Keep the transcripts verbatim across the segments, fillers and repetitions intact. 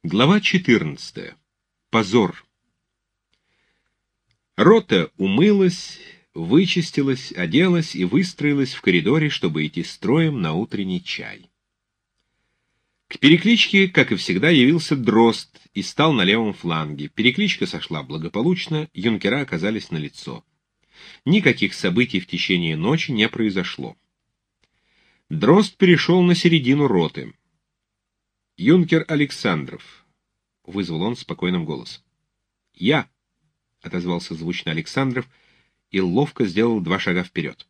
Глава четырнадцатая. Позор. Рота умылась, вычистилась, оделась и выстроилась в коридоре, чтобы идти строем на утренний чай. К перекличке, как и всегда, явился Дрозд и стал на левом фланге. Перекличка сошла благополучно, юнкера оказались налицо. Никаких событий в течение ночи не произошло. Дрозд перешел на середину роты. «Юнкер Александров», — вызвал он спокойным голосом. «Я», — отозвался звучно Александров и ловко сделал два шага вперед.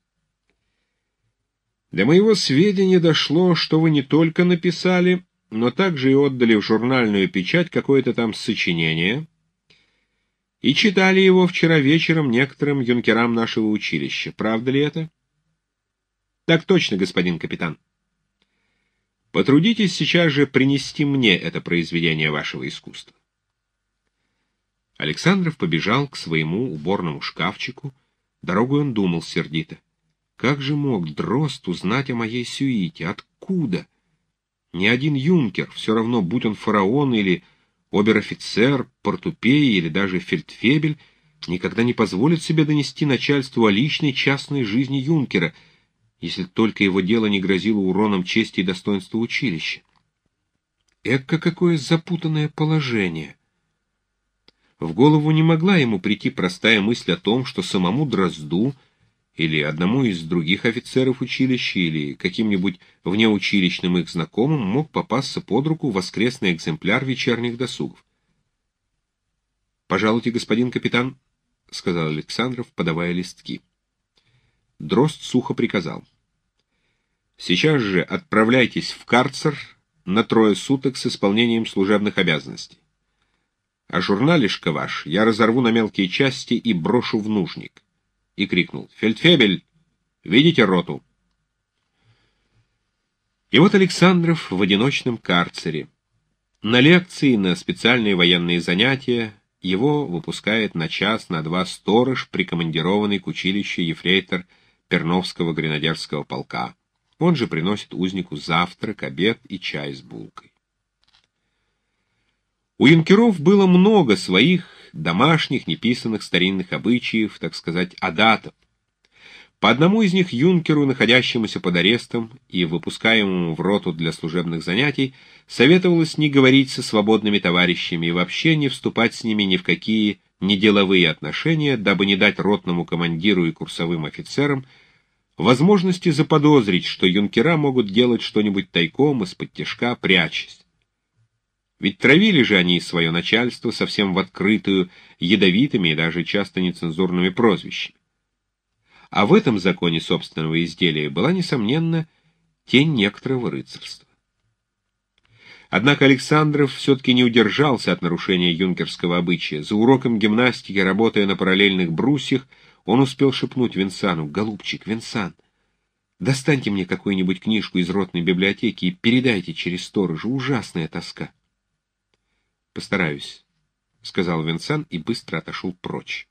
«До моего сведения дошло, что вы не только написали, но также и отдали в журнальную печать какое-то там сочинение и читали его вчера вечером некоторым юнкерам нашего училища. Правда ли это?» «Так точно, господин капитан». Потрудитесь сейчас же принести мне это произведение вашего искусства. Александров побежал к своему уборному шкафчику. Дорогой он думал сердито. Как же мог Дрозд узнать о моей сюите? Откуда? Ни один юнкер, все равно, будь он фараон или обер-офицер, портупей или даже фельдфебель, никогда не позволит себе донести начальству о личной частной жизни юнкера, если только его дело не грозило уроном чести и достоинства училища. Эка какое запутанное положение! В голову не могла ему прийти простая мысль о том, что самому Дрозду или одному из других офицеров училища или каким-нибудь внеучилищным их знакомым мог попасться под руку воскресный экземпляр вечерних досугов. «Пожалуйте, господин капитан», — сказал Александров, подавая листки. Дрозд сухо приказал: «Сейчас же отправляйтесь в карцер на трое суток с исполнением служебных обязанностей. А журналишко ваш я разорву на мелкие части и брошу в нужник». И крикнул: «Фельдфебель, видите роту?» И вот Александров в одиночном карцере. На лекции, на специальные военные занятия его выпускает на час, на два сторож, прикомандированный к училищу ефрейтор Перновского гренадерского полка. Он же приносит узнику завтрак, обед и чай с булкой. У юнкеров было много своих домашних, неписанных старинных обычаев, так сказать, адатов. По одному из них юнкеру, находящемуся под арестом и выпускаемому в роту для служебных занятий, советовалось не говорить со свободными товарищами и вообще не вступать с ними ни в какие неделовые отношения, дабы не дать ротному командиру и курсовым офицерам возможности заподозрить, что юнкера могут делать что-нибудь тайком, из-под-тишка, прячась. Ведь травили же они свое начальство совсем в открытую, ядовитыми и даже часто нецензурными прозвищами. А в этом законе собственного изделия была, несомненно, тень некоторого рыцарства. Однако Александров все-таки не удержался от нарушения юнкерского обычая. За уроком гимнастики, работая на параллельных брусьях, он успел шепнуть Венсану: «Голубчик, Венсан, достаньте мне какую-нибудь книжку из ротной библиотеки и передайте через сторожа, ужасная тоска». «Постараюсь», — сказал Венсан и быстро отошел прочь.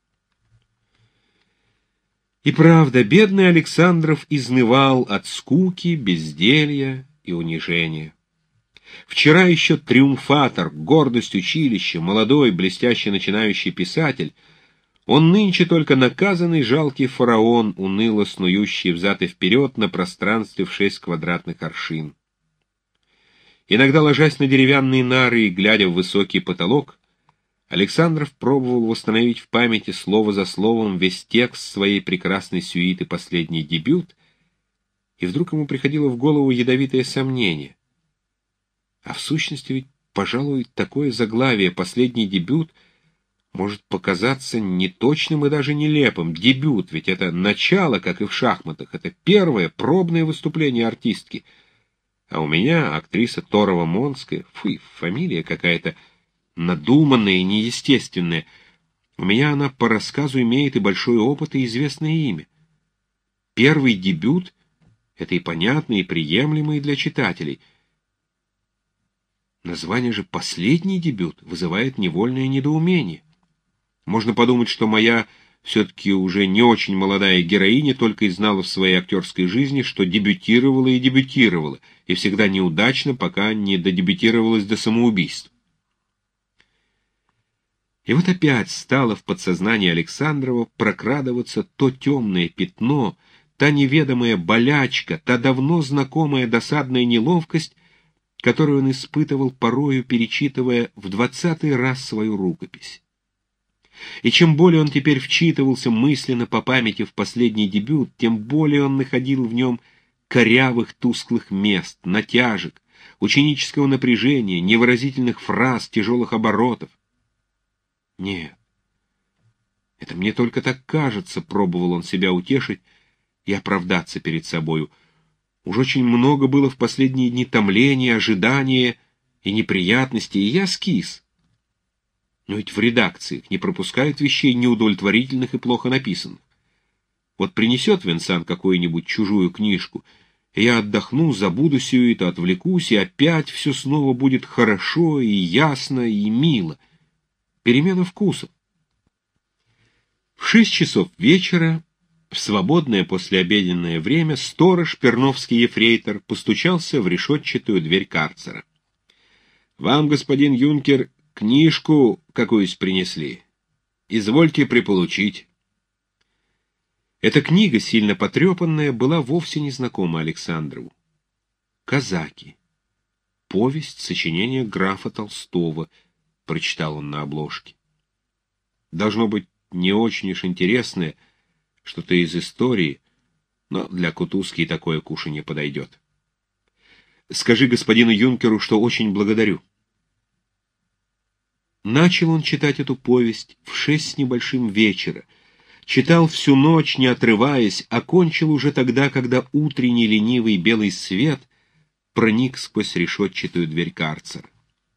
И правда, бедный Александров изнывал от скуки, безделья и унижения. Вчера еще триумфатор, гордость училища, молодой, блестяще начинающий писатель, он нынче только наказанный жалкий фараон, уныло снующий взад и вперед на пространстве в шесть квадратных аршин. Иногда, ложась на деревянные нары и глядя в высокий потолок, Александров пробовал восстановить в памяти слово за словом весь текст своей прекрасной сюиты «Последний дебют», и вдруг ему приходило в голову ядовитое сомнение. А в сущности ведь, пожалуй, такое заглавие «Последний дебют» может показаться неточным и даже нелепым. Дебют, ведь это начало, как и в шахматах, это первое пробное выступление артистки. А у меня актриса Торова-Монская, фу, фамилия какая-то надуманная и неестественная. У меня она по рассказу имеет и большой опыт, и известное имя. Первый дебют — это и понятно, и приемлемо и для читателей. Название же «Последний дебют» вызывает невольное недоумение. Можно подумать, что моя все-таки уже не очень молодая героиня только и знала в своей актерской жизни, что дебютировала и дебютировала, и всегда неудачно, пока не додебютировалась до самоубийства. И вот опять стало в подсознании Александрова прокрадываться то темное пятно, та неведомая болячка, та давно знакомая досадная неловкость, которую он испытывал порою, перечитывая в двадцатый раз свою рукопись. И чем более он теперь вчитывался мысленно по памяти в последний дебют, тем более он находил в нем корявых тусклых мест, натяжек, ученического напряжения, невыразительных фраз, тяжелых оборотов. Нет, это мне только так кажется, пробовал он себя утешить и оправдаться перед собою. Уж очень много было в последние дни томления, ожидания и неприятностей, и я скис. Но ведь в редакциях не пропускают вещей неудовлетворительных и плохо написанных. Вот принесет Венсан какую-нибудь чужую книжку, и я отдохну, забуду все это, отвлекусь, и опять все снова будет хорошо и ясно и мило. Перемена вкусов. В шесть часов вечера, в свободное послеобеденное время, сторож, перновский ефрейтор, постучался в решетчатую дверь карцера. — Вам, господин юнкер, книжку какую-то принесли. Извольте приполучить. Эта книга, сильно потрепанная, была вовсе не знакома Александрову. «Казаки. Повесть, сочинение графа Толстого», — прочитал он на обложке. Должно быть, не очень уж интересное, что-то из истории, но для кутузки такое кушанье подойдет. Скажи господину юнкеру, что очень благодарю. Начал он читать эту повесть в шесть с небольшим вечера, читал всю ночь, не отрываясь, окончил уже тогда, когда утренний ленивый белый свет проник сквозь решетчатую дверь карцера.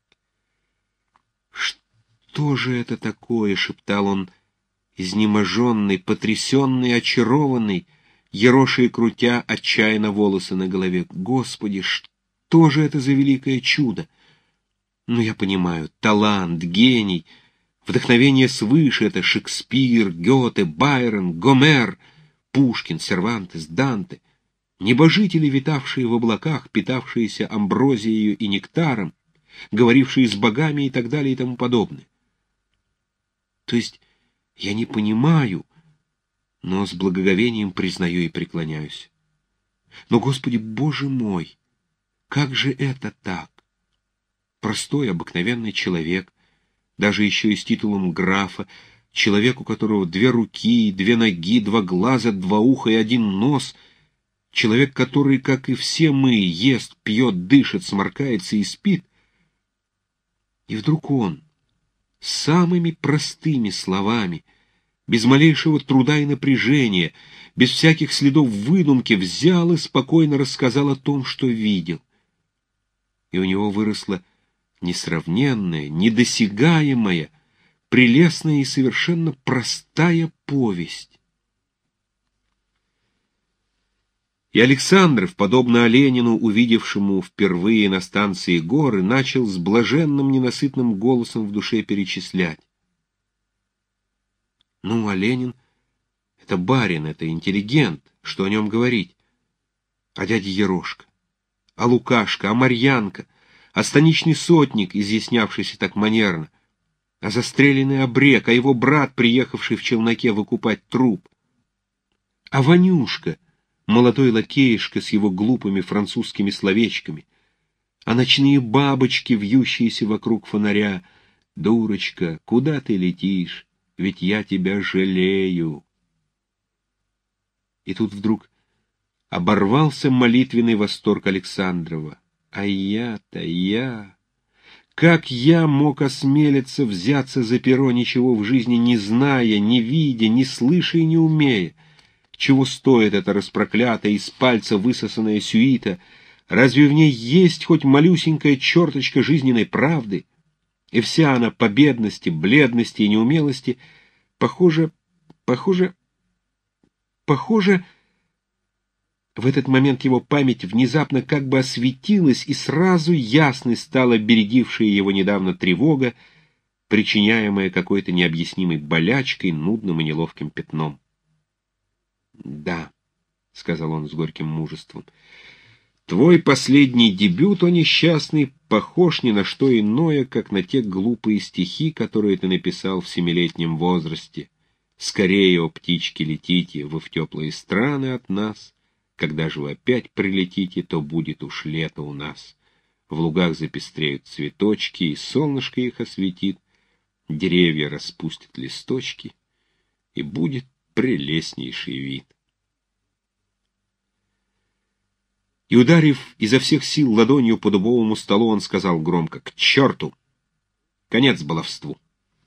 «Что же это такое?» — шептал он, изнеможенный, потрясенный, очарованный, ероши и крутя отчаянно волосы на голове. «Господи, что же это за великое чудо? Ну, я понимаю, талант, гений, вдохновение свыше — это Шекспир, Гёте, Байрон, Гомер, Пушкин, Сервантес, Данте, небожители, витавшие в облаках, питавшиеся амброзией и нектаром, говорившие с богами и так далее и тому подобное. То есть я не понимаю, но с благоговением признаю и преклоняюсь. Но, Господи, Боже мой, как же это так? Простой, обыкновенный человек, даже еще и с титулом графа, человек, у которого две руки, две ноги, два глаза, два уха и один нос, человек, который, как и все мы, ест, пьет, дышит, сморкается и спит. И вдруг он, самыми простыми словами, без малейшего труда и напряжения, без всяких следов выдумки, взял и спокойно рассказал о том, что видел. И у него выросла несравненная, недосягаемая, прелестная и совершенно простая повесть. И Александров, подобно Оленину, увидевшему впервые на станции горы, начал с блаженным ненасытным голосом в душе перечислять. Ну, а Ленин — это барин, это интеллигент, что о нем говорить? А дядя Ерошка, а Лукашка, а Марьянка, а станичный сотник, изъяснявшийся так манерно, а застреленный обрек, а его брат, приехавший в челноке выкупать труп, а Ванюшка, молодой лакеишка с его глупыми французскими словечками, а ночные бабочки, вьющиеся вокруг фонаря. «Дурочка, куда ты летишь? Ведь я тебя жалею». И тут вдруг оборвался молитвенный восторг Александрова. А я-то я... Как я мог осмелиться взяться за перо, ничего в жизни не зная, не видя, не слыша и не умея? Чего стоит эта распроклятая, из пальца высосанная сюита? Разве в ней есть хоть малюсенькая черточка жизненной правды? И вся она по бедности, бледности и неумелости похоже, похоже, похоже... В этот момент его память внезапно как бы осветилась, и сразу ясной стала бередившая его недавно тревога, причиняемая какой-то необъяснимой болячкой, нудным и неловким пятном. «Да», — сказал он с горьким мужеством, Твой последний дебют, о несчастный, похож ни на что иное, как на те глупые стихи, которые ты написал в семилетнем возрасте. Скорее, о птички, летите вы в теплые страны от нас. Когда же вы опять прилетите, то будет уж лето у нас. В лугах запестреют цветочки, и солнышко их осветит, деревья распустят листочки, и будет прелестнейший вид. И, ударив изо всех сил ладонью по дубовому столу, он сказал громко: «К черту! Конец баловству!»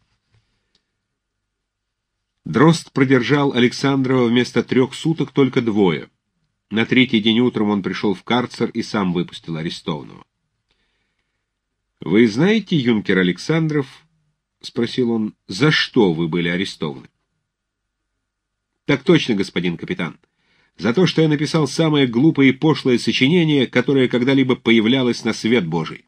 Дрозд продержал Александрова вместо трех суток только двое. На третий день утром он пришел в карцер и сам выпустил арестованного. «Вы знаете, юнкер Александров, — спросил он, — за что вы были арестованы?» «Так точно, господин капитан. За то, что я написал самое глупое и пошлое сочинение, которое когда-либо появлялось на свет Божий».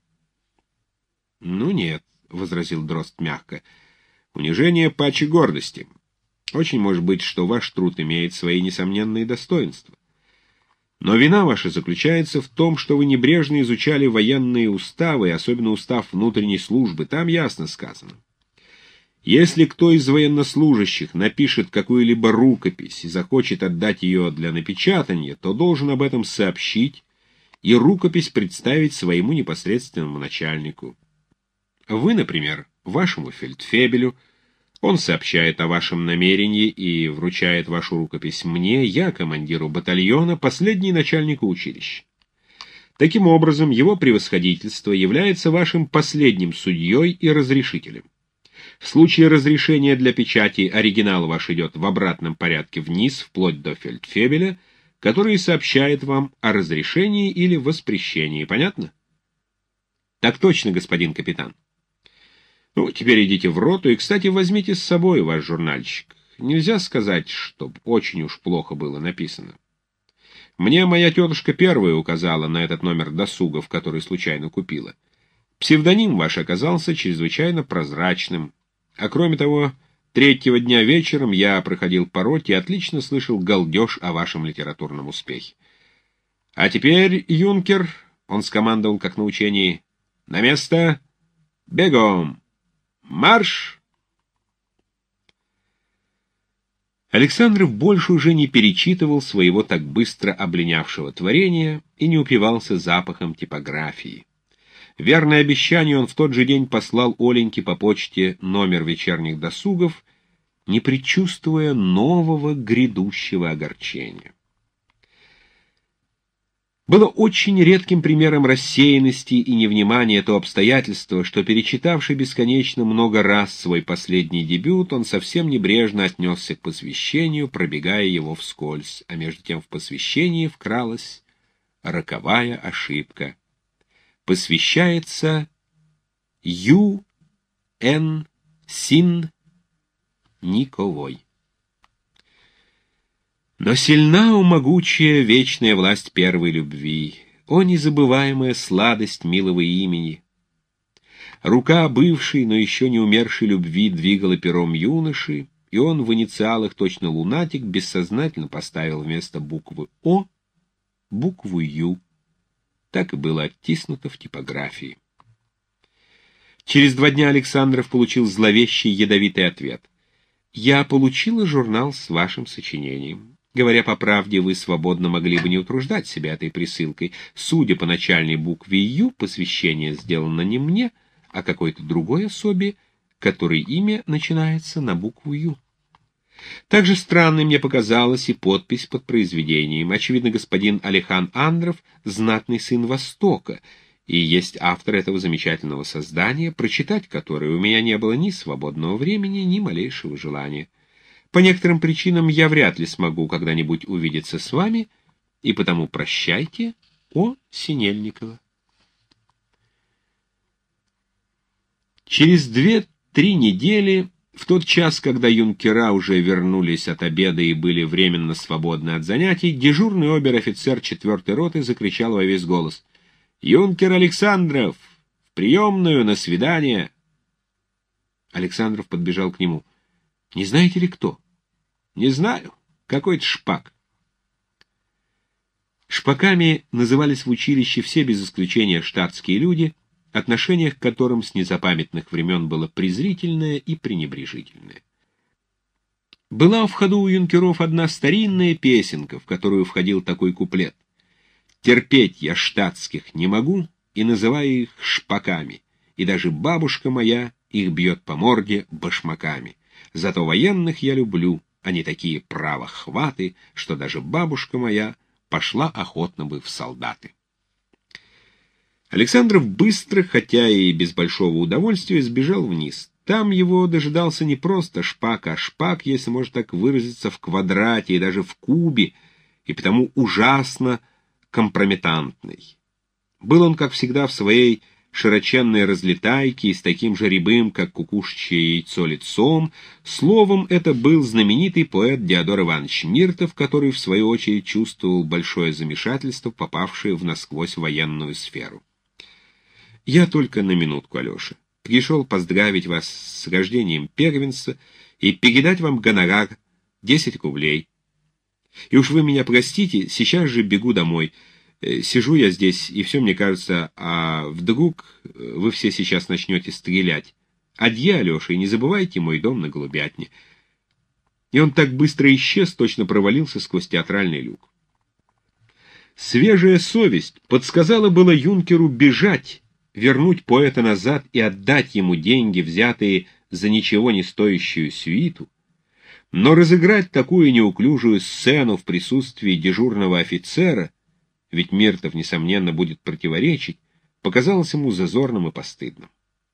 «Ну нет, — возразил Дрозд мягко, — унижение паче гордости. Очень может быть, что ваш труд имеет свои несомненные достоинства. Но вина ваша заключается в том, что вы небрежно изучали военные уставы, и особенно устав внутренней службы. Там ясно сказано: если кто из военнослужащих напишет какую-либо рукопись и захочет отдать ее для напечатания, то должен об этом сообщить и рукопись представить своему непосредственному начальнику. Вы, например, вашему фельдфебелю, он сообщает о вашем намерении и вручает вашу рукопись мне, я командиру батальона, последний начальнику училища. Таким образом, его превосходительство является вашим последним судьей и разрешителем. В случае разрешения для печати оригинал ваш идет в обратном порядке вниз, вплоть до фельдфебеля, который сообщает вам о разрешении или воспрещении. Понятно? Так точно, господин капитан. Ну, теперь идите в роту и, кстати, возьмите с собой ваш журнальчик. Нельзя сказать, чтоб очень уж плохо было написано. Мне моя тетушка первая указала на этот номер досугов, который случайно купила. Псевдоним ваш оказался чрезвычайно прозрачным. А кроме того, третьего дня вечером я проходил по роте и отлично слышал галдеж о вашем литературном успехе. А теперь, юнкер, он скомандовал как на учении: на место, бегом! Марш! Александров больше уже не перечитывал своего так быстро обленявшего творения и не упивался запахом типографии. Верное обещание, он в тот же день послал Оленьке по почте номер вечерних досугов, не предчувствуя нового грядущего огорчения. Было очень редким примером рассеянности и невнимания то обстоятельство, что, перечитавший бесконечно много раз свой последний дебют, он совсем небрежно отнесся к посвящению, пробегая его вскользь, а между тем в посвящении вкралась роковая ошибка. Посвящается Ю. Н. Син Никовой. Но сильна, о могучая, вечная власть первой любви, о незабываемая сладость милого имени. Рука бывшей, но еще не умершей любви двигала пером юноши, и он в инициалах точно лунатик бессознательно поставил вместо буквы «О» букву «Ю». Так и было оттиснуто в типографии. Через два дня Александров получил зловещий ядовитый ответ. «Я получила журнал с вашим сочинением. Говоря по правде, вы свободно могли бы не утруждать себя этой присылкой. Судя по начальной букве «Ю», посвящение сделано не мне, а какой-то другой особе, которой имя начинается на букву «Ю». Также странной мне показалась и подпись под произведением. Очевидно, господин Алихан Андров — знатный сын Востока, и есть автор этого замечательного создания, прочитать которое у меня не было ни свободного времени, ни малейшего желания. По некоторым причинам я вряд ли смогу когда-нибудь увидеться с вами, и потому прощайте, О. Синельникова». Через две-три недели, в тот час, когда юнкера уже вернулись от обеда и были временно свободны от занятий, дежурный обер-офицер четвертой роты закричал во весь голос: «Юнкер Александров! В приемную, на свидание!» Александров подбежал к нему. «Не знаете ли кто?» «Не знаю. Какой-то шпак». Шпаками назывались в училище все без исключения штатские люди, отношение к которым с незапамятных времен было презрительное и пренебрежительное. Была в ходу у юнкеров одна старинная песенка, в которую входил такой куплет: «Терпеть я штатских не могу и называю их шпаками, и даже бабушка моя их бьет по морде башмаками. Зато военных я люблю, они такие правохваты, что даже бабушка моя пошла охотно бы в солдаты». Александров быстро, хотя и без большого удовольствия, сбежал вниз. Там его дожидался не просто шпак, а шпак, если можно так выразиться, в квадрате и даже в кубе, и потому ужасно компрометантный. Был он, как всегда, в своей широченной разлетайке и с таким же рябым, как кукушечье яйцо, лицом. Словом, это был знаменитый поэт Диодор Иванович Миртов, который, в свою очередь, чувствовал большое замешательство, попавшее в насквозь военную сферу. «Я только на минутку, Алеша. Пришел поздравить вас с рождением первенца и передать вам гонорар десять рублей. И уж вы меня простите, сейчас же бегу домой. Сижу я здесь, и все мне кажется, а вдруг вы все сейчас начнете стрелять. Адье, Алеша, и не забывайте мой дом на Голубятне». И он так быстро исчез, точно провалился сквозь театральный люк. Свежая совесть подсказала было юнкеру бежать, вернуть поэта назад и отдать ему деньги, взятые за ничего не стоящую свиту, но разыграть такую неуклюжую сцену в присутствии дежурного офицера, ведь Миртов, несомненно, будет противоречить, показалось ему зазорным и постыдным.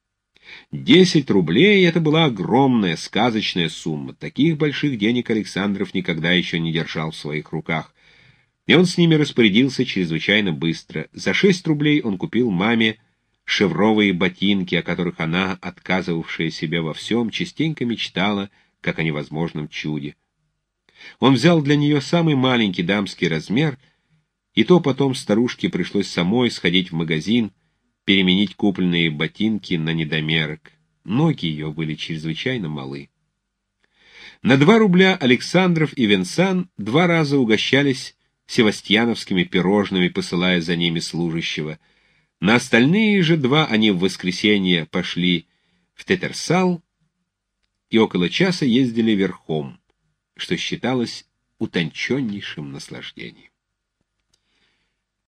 Десять рублей — это была огромная, сказочная сумма. Таких больших денег Александров никогда еще не держал в своих руках, и он с ними распорядился чрезвычайно быстро. За шесть рублей он купил маме шевровые ботинки, о которых она, отказывавшая себе во всем, частенько мечтала, как о невозможном чуде. Он взял для нее самый маленький дамский размер, и то потом старушке пришлось самой сходить в магазин, переменить купленные ботинки на недомерок. Ноги ее были чрезвычайно малы. На два рубля Александров и Венсан два раза угощались севастьяновскими пирожными, посылая за ними служащего. На остальные же два они в воскресенье пошли в Тетерсал и около часа ездили верхом, что считалось утонченнейшим наслаждением.